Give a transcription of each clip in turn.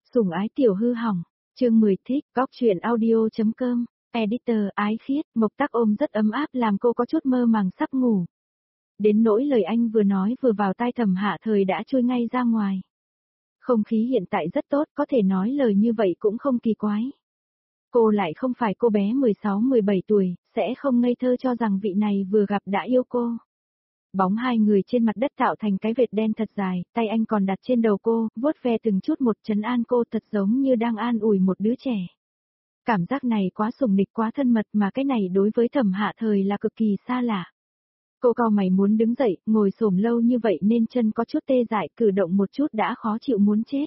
Sủng ái tiểu hư hỏng, chương 10 thích, góc truyện audio.com, editor ái khiết, Mộc Tắc ôm rất ấm áp làm cô có chút mơ màng sắp ngủ. Đến nỗi lời anh vừa nói vừa vào tai Thẩm Hạ Thời đã trôi ngay ra ngoài. Không khí hiện tại rất tốt, có thể nói lời như vậy cũng không kỳ quái. Cô lại không phải cô bé 16-17 tuổi, sẽ không ngây thơ cho rằng vị này vừa gặp đã yêu cô. Bóng hai người trên mặt đất tạo thành cái vệt đen thật dài, tay anh còn đặt trên đầu cô, vuốt ve từng chút một trấn an cô thật giống như đang an ủi một đứa trẻ. Cảm giác này quá sủng nịch quá thân mật mà cái này đối với Thẩm Hạ Thời là cực kỳ xa lạ. Cô cau mày muốn đứng dậy, ngồi xổm lâu như vậy nên chân có chút tê dại, cử động một chút đã khó chịu muốn chết.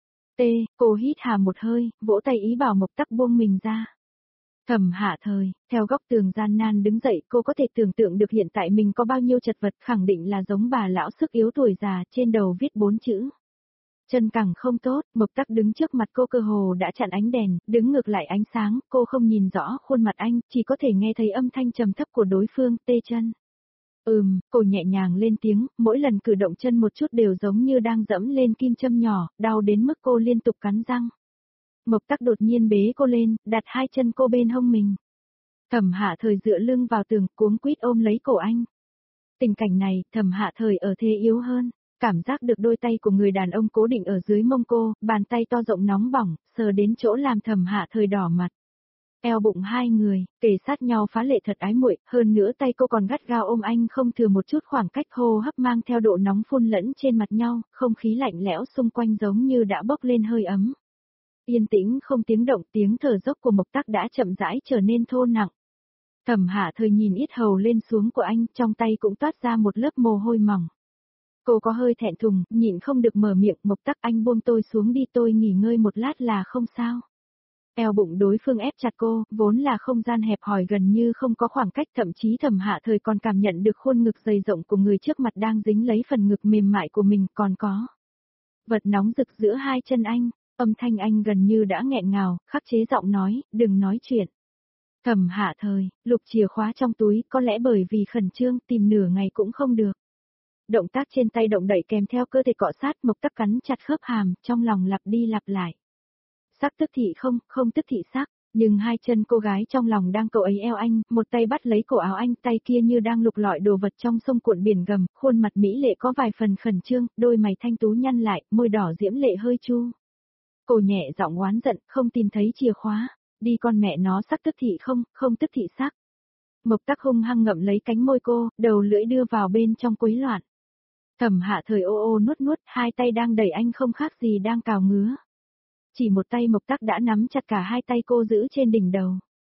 Cô hít hà một hơi, vỗ tay ý bảo Mộc Tắc buông mình ra. Thẩm Hạ Thời, theo góc tường gian nan đứng dậy, cô có thể tưởng tượng được hiện tại mình có bao nhiêu chật vật, khẳng định là giống bà lão sức yếu tuổi già, trên đầu viết 4 chữ. Chân cẳng không tốt, Mộc Tắc đứng trước mặt cô cơ hồ đã chặn ánh đèn, đứng ngược lại ánh sáng, cô không nhìn rõ khuôn mặt anh, chỉ có thể nghe thấy âm thanh trầm thấp của đối phương, tê chân. Cô nhẹ nhàng lên tiếng, mỗi lần cử động chân một chút đều giống như đang dẫm lên kim châm nhỏ, đau đến mức cô liên tục cắn răng. Mộc Tắc đột nhiên bế cô lên, đặt hai chân cô bên hông mình. Thẩm Hạ Thời dựa lưng vào tường, cuống quýt ôm lấy cổ anh. Tình cảnh này, Thẩm Hạ Thời ở thế yếu hơn, cảm giác được đôi tay của người đàn ông cố định ở dưới mông cô, bàn tay to rộng nóng bỏng, sờ đến chỗ làm Thẩm Hạ Thời đỏ mặt. Eo bụng hai người, kề sát nhau phá lệ thật ái muội, hơn nữa tay cô còn gắt gao ôm anh không thừa một chút khoảng cách, hô hấp mang theo độ nóng phun lẫn trên mặt nhau, không khí lạnh lẽo xung quanh giống như đã bốc lên hơi ấm. Yên tĩnh không tiếng động, tiếng thở dốc của Mộc Tắc đã chậm rãi trở nên thô nặng. Thẩm Hạ Thời nhìn yết hầu lên xuống của anh, trong tay cũng toát ra một lớp mồ hôi mỏng. Cô có hơi thẹn thùng, nhịn không được mở miệng, Mộc Tắc anh buông tôi xuống đi, tôi nghỉ ngơi một lát là không sao. Eo bụng đối phương ép chặt cô, vốn là không gian hẹp hòi gần như không có khoảng cách, thậm chí Thẩm Hạ Thời còn cảm nhận được khuôn ngực dày rộng của người trước mặt đang dính lấy phần ngực mềm mại của mình, còn có vật nóng rực giữa hai chân anh. Âm thanh anh gần như đã nghẹn ngào, khắc chế giọng nói, đừng nói chuyện. Thẩm Hạ Thời, lục chìa khóa trong túi, có lẽ bởi vì khẩn trương, tìm nửa ngày cũng không được. Động tác trên tay động đậy kèm theo cơ thể cọ sát, Mộc Tắc cắn chặt khớp hàm, trong lòng lặp đi lặp lại. Sắc tức thị không, không tức thị sắc, nhưng hai chân cô gái trong lòng đang cầu ấy eo anh, một tay bắt lấy cổ áo anh, tay kia như đang lục lọi đồ vật trong sông cuộn biển gầm, khuôn mặt mỹ lệ có vài phần khẩn trương, đôi mày thanh tú nhăn lại, môi đỏ diễm lệ hơi chu. Cô nhẹ giọng oán giận, không tìm thấy chìa khóa, đi con mẹ nó, sắc tức thị không, không tức thị sắc. Mộc Tắc hung hăng ngậm lấy cánh môi cô, đầu lưỡi đưa vào bên trong quấy loạn. Thẩm Hạ Thời ô ô nuốt nuốt, hai tay đang đẩy anh không khác gì đang cào ngứa. Chỉ một tay Mộc Tắc đã nắm chặt cả hai tay cô giữ trên đỉnh đầu.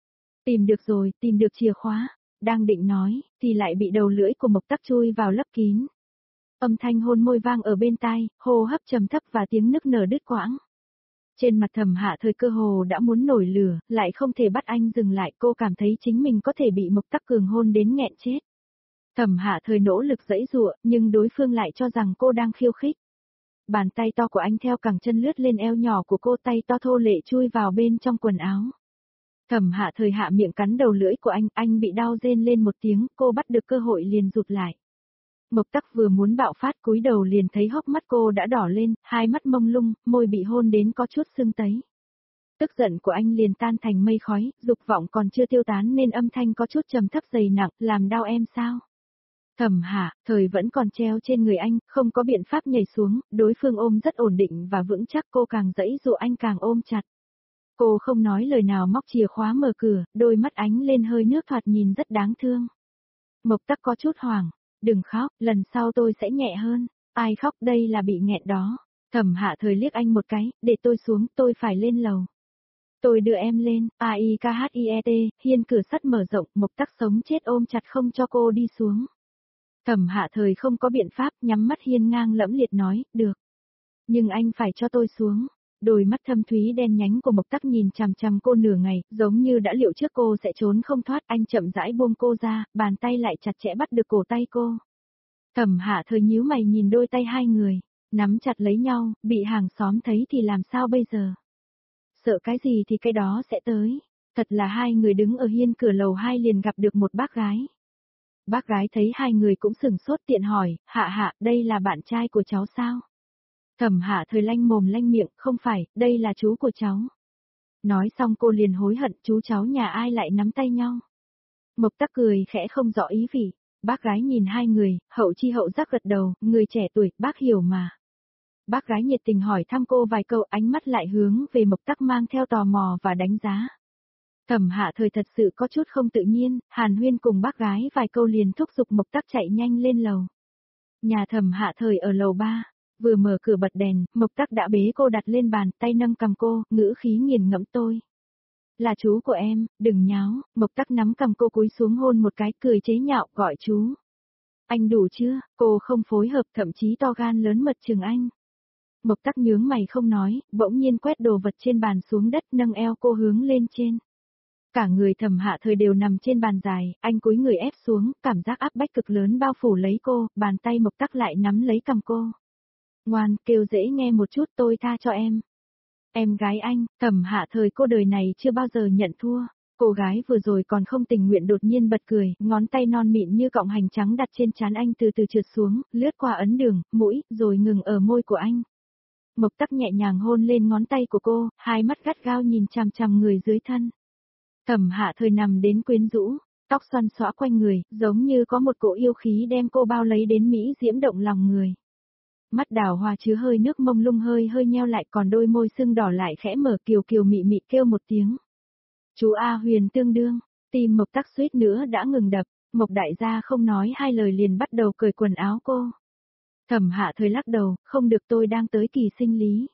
Tìm được rồi, tìm được chìa khóa, đang định nói, thì lại bị đầu lưỡi của Mộc Tắc chui vào lấp kín. Âm thanh hôn môi vang ở bên tai, hô hấp trầm thấp và tiếng nức nở đứt quãng. Trên mặt Thẩm Hạ Thời cơ hồ đã muốn nổi lửa, lại không thể bắt anh dừng lại, cô cảm thấy chính mình có thể bị Mộc Tắc cường hôn đến nghẹn chết. Thẩm Hạ Thời nỗ lực giãy giụa, nhưng đối phương lại cho rằng cô đang khiêu khích. Bàn tay to của anh theo cẳng chân lướt lên eo nhỏ của cô, tay to thô lệ chui vào bên trong quần áo. Thẩm Hạ Thời hạ miệng cắn đầu lưỡi của anh bị đau rên lên một tiếng, cô bắt được cơ hội liền rụt lại. Mộc Tắc vừa muốn bạo phát cúi đầu liền thấy hốc mắt cô đã đỏ lên, hai mắt mông lung, môi bị hôn đến có chút sưng tấy. Tức giận của anh liền tan thành mây khói, dục vọng còn chưa tiêu tán nên âm thanh có chút trầm thấp dày nặng, làm đau em sao? Thẩm Hạ Thời vẫn còn treo trên người anh, không có biện pháp nhảy xuống, đối phương ôm rất ổn định và vững chắc, cô càng giãy giụa anh càng ôm chặt. Cô không nói lời nào móc chìa khóa mở cửa, đôi mắt ánh lên hơi nước thoạt nhìn rất đáng thương. Mộc Tắc có chút hoảng, đừng khóc, lần sau tôi sẽ nhẹ hơn. Ai khóc đây là bị nghẹn đó. Thẩm Hạ Thời liếc anh một cái, để tôi xuống, tôi phải lên lầu. Tôi đưa em lên, AIKHIET, hiên cửa sắt mở rộng, Mộc Tắc sống chết ôm chặt không cho cô đi xuống. Thẩm Hạ Thời không có biện pháp, nhắm mắt hiên ngang lẫm liệt nói, được. Nhưng anh phải cho tôi xuống. Đôi mắt thâm thúy đen nhánh của Mộc Tắc nhìn chằm chằm cô nửa ngày, giống như đã liệu trước cô sẽ trốn không thoát, anh chậm rãi buông cô ra, bàn tay lại chặt chẽ bắt được cổ tay cô. Thẩm Hạ Thời nhíu mày nhìn đôi tay hai người, nắm chặt lấy nhau, bị hàng xóm thấy thì làm sao bây giờ? Sợ cái gì thì cái đó sẽ tới. Thật là hai người đứng ở hiên cửa lầu 2 liền gặp được một bác gái. Bác gái thấy hai người cũng sửng sốt tiện hỏi, Hạ Hạ, đây là bạn trai của cháu sao? Thẩm Hạ Thời lanh mồm lanh miệng, không phải, đây là chú của cháu. Nói xong cô liền hối hận, chú cháu nhà ai lại nắm tay nhau. Mộc Tắc cười khẽ không rõ ý vị. Bác gái nhìn hai người, hậu chi hậu giác gật đầu, người trẻ tuổi, bác hiểu mà. Bác gái nhiệt tình hỏi thăm cô vài câu, ánh mắt lại hướng về Mộc Tắc mang theo tò mò và đánh giá. Thẩm Hạ Thời thật sự có chút không tự nhiên, hàn huyên cùng bác gái vài câu liền thúc giục Mộc Tắc chạy nhanh lên lầu. Nhà Thẩm Hạ Thời ở lầu 3, vừa mở cửa bật đèn, Mộc Tắc đã bế cô đặt lên bàn, tay nâng cầm cô, ngữ khí nghiền ngẫm tôi. Là chú của em, đừng nháo, Mộc Tắc nắm cầm cô cúi xuống hôn một cái, cười chế nhạo, gọi chú. Anh đủ chưa, cô không phối hợp, thậm chí to gan lớn mật chừng anh. Mộc Tắc nhướng mày không nói, bỗng nhiên quét đồ vật trên bàn xuống đất, nâng eo cô hướng lên trên. Cả người Thẩm Hạ Thời đều nằm trên bàn dài, anh cúi người ép xuống, cảm giác áp bách cực lớn bao phủ lấy cô, bàn tay Mộc Tắc lại nắm lấy cầm cô. Ngoan, kêu dễ nghe một chút, tôi tha cho em. Em gái anh, Thẩm Hạ Thời cô đời này chưa bao giờ nhận thua. Cô gái vừa rồi còn không tình nguyện đột nhiên bật cười, ngón tay non mịn như cọng hành trắng đặt trên trán anh từ từ trượt xuống, lướt qua ấn đường, mũi, rồi ngừng ở môi của anh. Mộc Tắc nhẹ nhàng hôn lên ngón tay của cô, hai mắt gắt gao nhìn chằm chằm người dưới thân. Thẩm Hạ Thời nằm đến quyến rũ, tóc xoăn xõa quanh người, giống như có một cỗ yêu khí đem cô bao lấy đến mỹ diễm động lòng người. Mắt đào hoa chứa hơi nước mông lung hơi hơi nheo lại, còn đôi môi sưng đỏ lại khẽ mở, kiều kiều mị mị kêu một tiếng. Chú A Huyền tương đương, tim Mộc Tắc suýt nữa đã ngừng đập, Mộc đại gia không nói hai lời liền bắt đầu cởi quần áo cô. Thẩm Hạ Thời lắc đầu, không được, tôi đang tới kỳ sinh lý.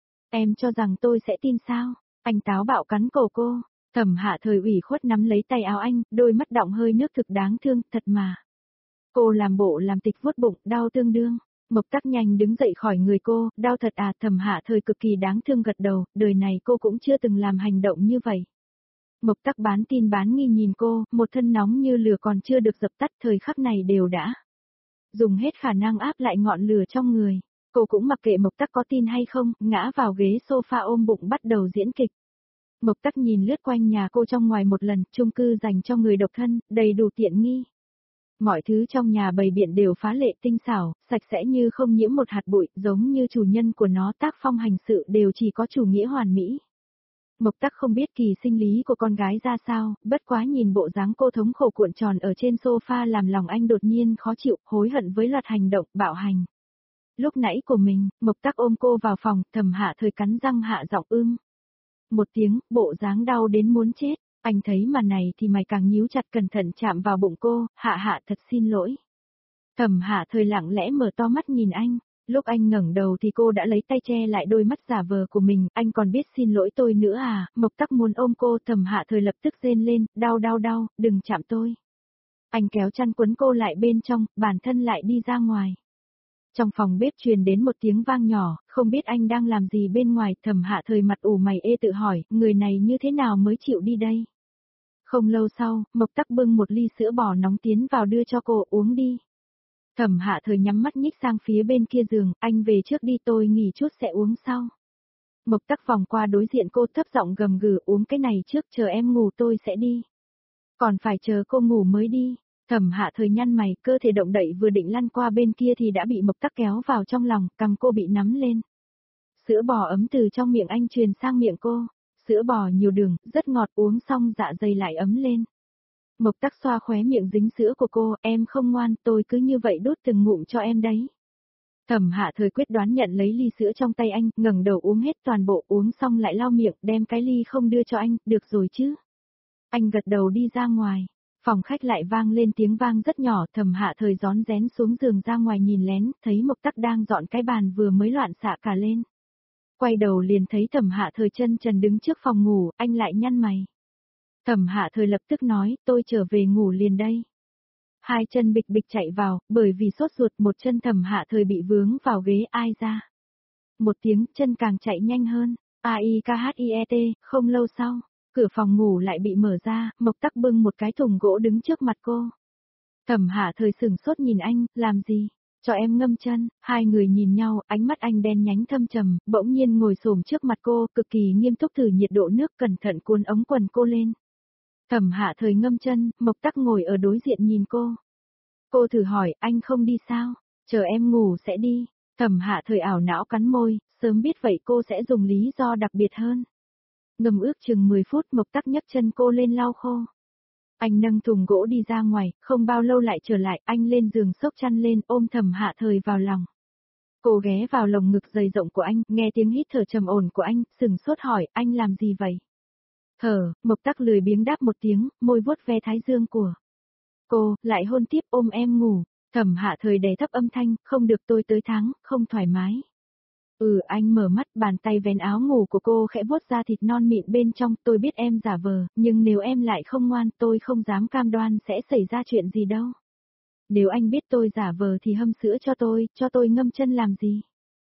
Em cho rằng tôi sẽ tin sao? Anh táo bạo cắn cổ cô. Thẩm Hạ Thời ủy khuất nắm lấy tay áo anh, đôi mắt đọng hơi nước thực đáng thương, thật mà. Cô làm bộ làm tịch vuốt bụng, đau tương đương. Mộc Tắc nhanh đứng dậy khỏi người cô, đau thật à? Thẩm Hạ Thời cực kỳ đáng thương gật đầu, đời này cô cũng chưa từng làm hành động như vậy. Mộc Tắc bán tin bán nghi nhìn cô, một thân nóng như lửa còn chưa được dập tắt, thời khắc này đều đã dùng hết khả năng áp lại ngọn lửa trong người. Cô cũng mặc kệ Mộc Tắc có tin hay không, ngã vào ghế sofa ôm bụng bắt đầu diễn kịch. Mộc Tắc nhìn lướt quanh nhà cô trong ngoài một lần, chung cư dành cho người độc thân, đầy đủ tiện nghi. Mọi thứ trong nhà bày biện đều phá lệ tinh xảo, sạch sẽ như không nhiễm một hạt bụi, giống như chủ nhân của nó, tác phong hành sự đều chỉ có chủ nghĩa hoàn mỹ. Mộc Tắc không biết kỳ sinh lý của con gái ra sao, bất quá nhìn bộ dáng cô thống khổ cuộn tròn ở trên sofa làm lòng anh đột nhiên khó chịu, hối hận với loạt hành động bạo hành. Lúc nãy của mình, Mộc Tắc ôm cô vào phòng, Thẩm Hạ Thời cắn răng hạ giọng một tiếng, bộ dáng đau đến muốn chết. Anh thấy màn này thì mày càng nhíu chặt, cẩn thận chạm vào bụng cô, Hạ thật xin lỗi. Thẩm Hạ Thời lặng lẽ mở to mắt nhìn anh, lúc anh ngẩng đầu thì cô đã lấy tay che lại đôi mắt giả vờ của mình, anh còn biết xin lỗi tôi nữa à? Mộc Tắc muốn ôm cô, Thẩm Hạ Thời lập tức rên lên, đau, đừng chạm tôi. Anh kéo chăn quấn cô lại bên trong, bản thân lại đi ra ngoài. Trong phòng bếp truyền đến một tiếng vang nhỏ, không biết anh đang làm gì bên ngoài, Thẩm Hạ Thời mặt ủ mày ê tự hỏi, người này như thế nào mới chịu đi đây? Không lâu sau, Mộc Tắc bưng một ly sữa bò nóng tiến vào đưa cho cô, uống đi. Thẩm Hạ Thời nhắm mắt nhích sang phía bên kia giường, anh về trước đi, tôi nghỉ chút sẽ uống sau. Mộc Tắc vòng qua đối diện cô, thấp giọng gầm gừ, uống cái này trước, chờ em ngủ tôi sẽ đi. Còn phải chờ cô ngủ mới đi. Thẩm Hạ Thời nhăn mày, cơ thể động đậy vừa định lăn qua bên kia thì đã bị Mộc Tắc kéo vào trong lòng, cằm cô bị nắm lên. Sữa bò ấm từ trong miệng anh truyền sang miệng cô. Sữa bò nhiều đường, rất ngọt, uống xong dạ dày lại ấm lên. Mộc Tắc xoa khóe miệng dính sữa của cô, em không ngoan, tôi cứ như vậy đút từng ngụm cho em đấy. Thẩm Hạ Thời quyết đoán nhận lấy ly sữa trong tay anh, ngẩng đầu uống hết toàn bộ, uống xong lại lau miệng, đem cái ly không đưa cho anh, được rồi chứ. Anh gật đầu đi ra ngoài. Phòng khách lại vang lên tiếng vang rất nhỏ, Thẩm Hạ Thời rón rén xuống giường ra ngoài nhìn lén, thấy Mộc Tắc đang dọn cái bàn vừa mới loạn xạ cả lên. Quay đầu liền thấy Thẩm Hạ Thời chân trần đứng trước phòng ngủ, anh lại nhăn mày. Thẩm Hạ Thời lập tức nói, tôi trở về ngủ liền đây. Hai chân bịch bịch chạy vào, bởi vì sốt ruột một chân Thẩm Hạ Thời bị vướng vào ghế, ai ra. Một tiếng, chân càng chạy nhanh hơn, AIKHIET, không lâu sau. Cửa phòng ngủ lại bị mở ra, Mộc Tắc bưng một cái thùng gỗ đứng trước mặt cô. Thẩm Hạ Thời sửng sốt nhìn anh, làm gì? Cho em ngâm chân. Hai người nhìn nhau, ánh mắt anh đen nhánh thâm trầm, bỗng nhiên ngồi xổm trước mặt cô, cực kỳ nghiêm túc thử nhiệt độ nước, cẩn thận cuốn ống quần cô lên. Thẩm Hạ Thời ngâm chân, Mộc Tắc ngồi ở đối diện nhìn cô. Cô thử hỏi, anh không đi sao? Chờ em ngủ sẽ đi. Thẩm Hạ Thời ảo não cắn môi, sớm biết vậy cô sẽ dùng lý do đặc biệt hơn. Ngầm ước chừng 10 phút Mộc Tắc nhấc chân cô lên lau khô. Anh nâng thùng gỗ đi ra ngoài, không bao lâu lại trở lại, anh lên giường xốc chăn lên ôm Thẩm Hạ Thời vào lòng. Cô ghé vào lồng ngực dày rộng của anh, nghe tiếng hít thở trầm ổn của anh, sừng sốt hỏi, anh làm gì vậy? Thở, Mộc Tắc lười biếng đáp một tiếng, môi vuốt ve thái dương của cô, lại hôn tiếp ôm em ngủ. Thẩm Hạ Thời đè thấp âm thanh, không được tôi tới tháng, không thoải mái. Anh mở mắt, bàn tay vén áo ngủ của cô khẽ vuốt ra thịt non mịn bên trong, tôi biết em giả vờ, nhưng nếu em lại không ngoan, tôi không dám cam đoan sẽ xảy ra chuyện gì đâu. Nếu anh biết tôi giả vờ thì hâm sữa cho tôi ngâm chân làm gì?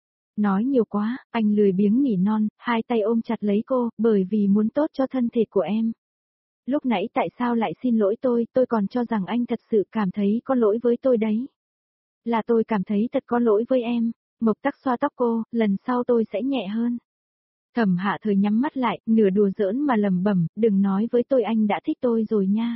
Nói nhiều quá, anh lười biếng nỉ non, hai tay ôm chặt lấy cô, bởi vì muốn tốt cho thân thể của em. Lúc nãy tại sao lại xin lỗi tôi còn cho rằng anh thật sự cảm thấy có lỗi với tôi đấy. Là tôi cảm thấy thật có lỗi với em. Mộc Tắc xoa tóc cô, lần sau tôi sẽ nhẹ hơn. Thẩm Hạ Thời nhắm mắt lại, nửa đùa giỡn mà lẩm bẩm, đừng nói với tôi anh đã thích tôi rồi nha.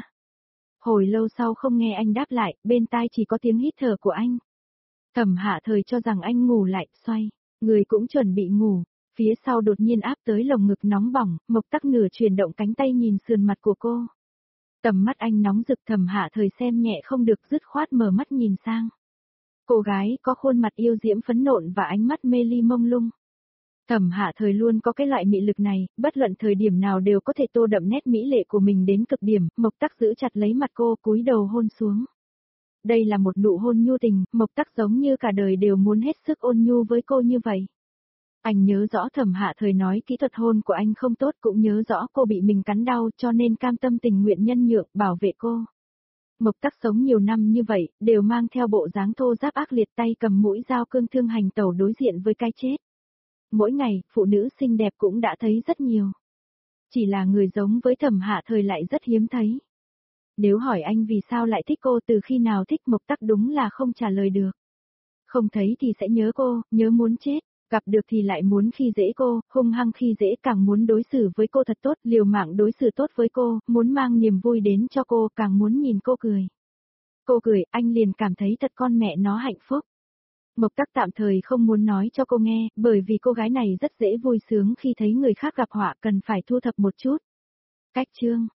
Hồi lâu sau không nghe anh đáp lại, bên tai chỉ có tiếng hít thở của anh. Thẩm Hạ Thời cho rằng anh ngủ lại, xoay, người cũng chuẩn bị ngủ. Phía sau đột nhiên áp tới lồng ngực nóng bỏng, Mộc Tắc nửa chuyển động cánh tay nhìn sườn mặt của cô. Tầm mắt anh nóng rực, Thẩm Hạ Thời xem nhẹ không được dứt khoát mở mắt nhìn sang. Cô gái có khuôn mặt yêu diễm phấn nộn và ánh mắt mê ly mông lung. Thẩm Hạ Thời luôn có cái loại mị lực này, bất luận thời điểm nào đều có thể tô đậm nét mỹ lệ của mình đến cực điểm, Mộc Tắc giữ chặt lấy mặt cô, cúi đầu hôn xuống. Đây là một nụ hôn nhu tình, Mộc Tắc giống như cả đời đều muốn hết sức ôn nhu với cô như vậy. Anh nhớ rõ Thẩm Hạ Thời nói kỹ thuật hôn của anh không tốt, cũng nhớ rõ cô bị mình cắn đau cho nên cam tâm tình nguyện nhân nhượng, bảo vệ cô. Mộc Tắc sống nhiều năm như vậy, đều mang theo bộ dáng thô ráp ác liệt, tay cầm mũi dao cương thương hành tẩu đối diện với cái chết. Mỗi ngày, phụ nữ xinh đẹp cũng đã thấy rất nhiều. Chỉ là người giống với Thẩm Hạ Thời lại rất hiếm thấy. Nếu hỏi anh vì sao lại thích cô, từ khi nào thích Mộc Tắc, đúng là không trả lời được. Không thấy thì sẽ nhớ cô, nhớ muốn chết. Gặp được thì lại muốn khi dễ cô, hung hăng khi dễ, càng muốn đối xử với cô thật tốt, liều mạng đối xử tốt với cô, muốn mang niềm vui đến cho cô, càng muốn nhìn cô cười. Cô cười, anh liền cảm thấy thật con mẹ nó hạnh phúc. Mộc Tắc tạm thời không muốn nói cho cô nghe, bởi vì cô gái này rất dễ vui sướng khi thấy người khác gặp họa, cần phải thu thập một chút. Cách chương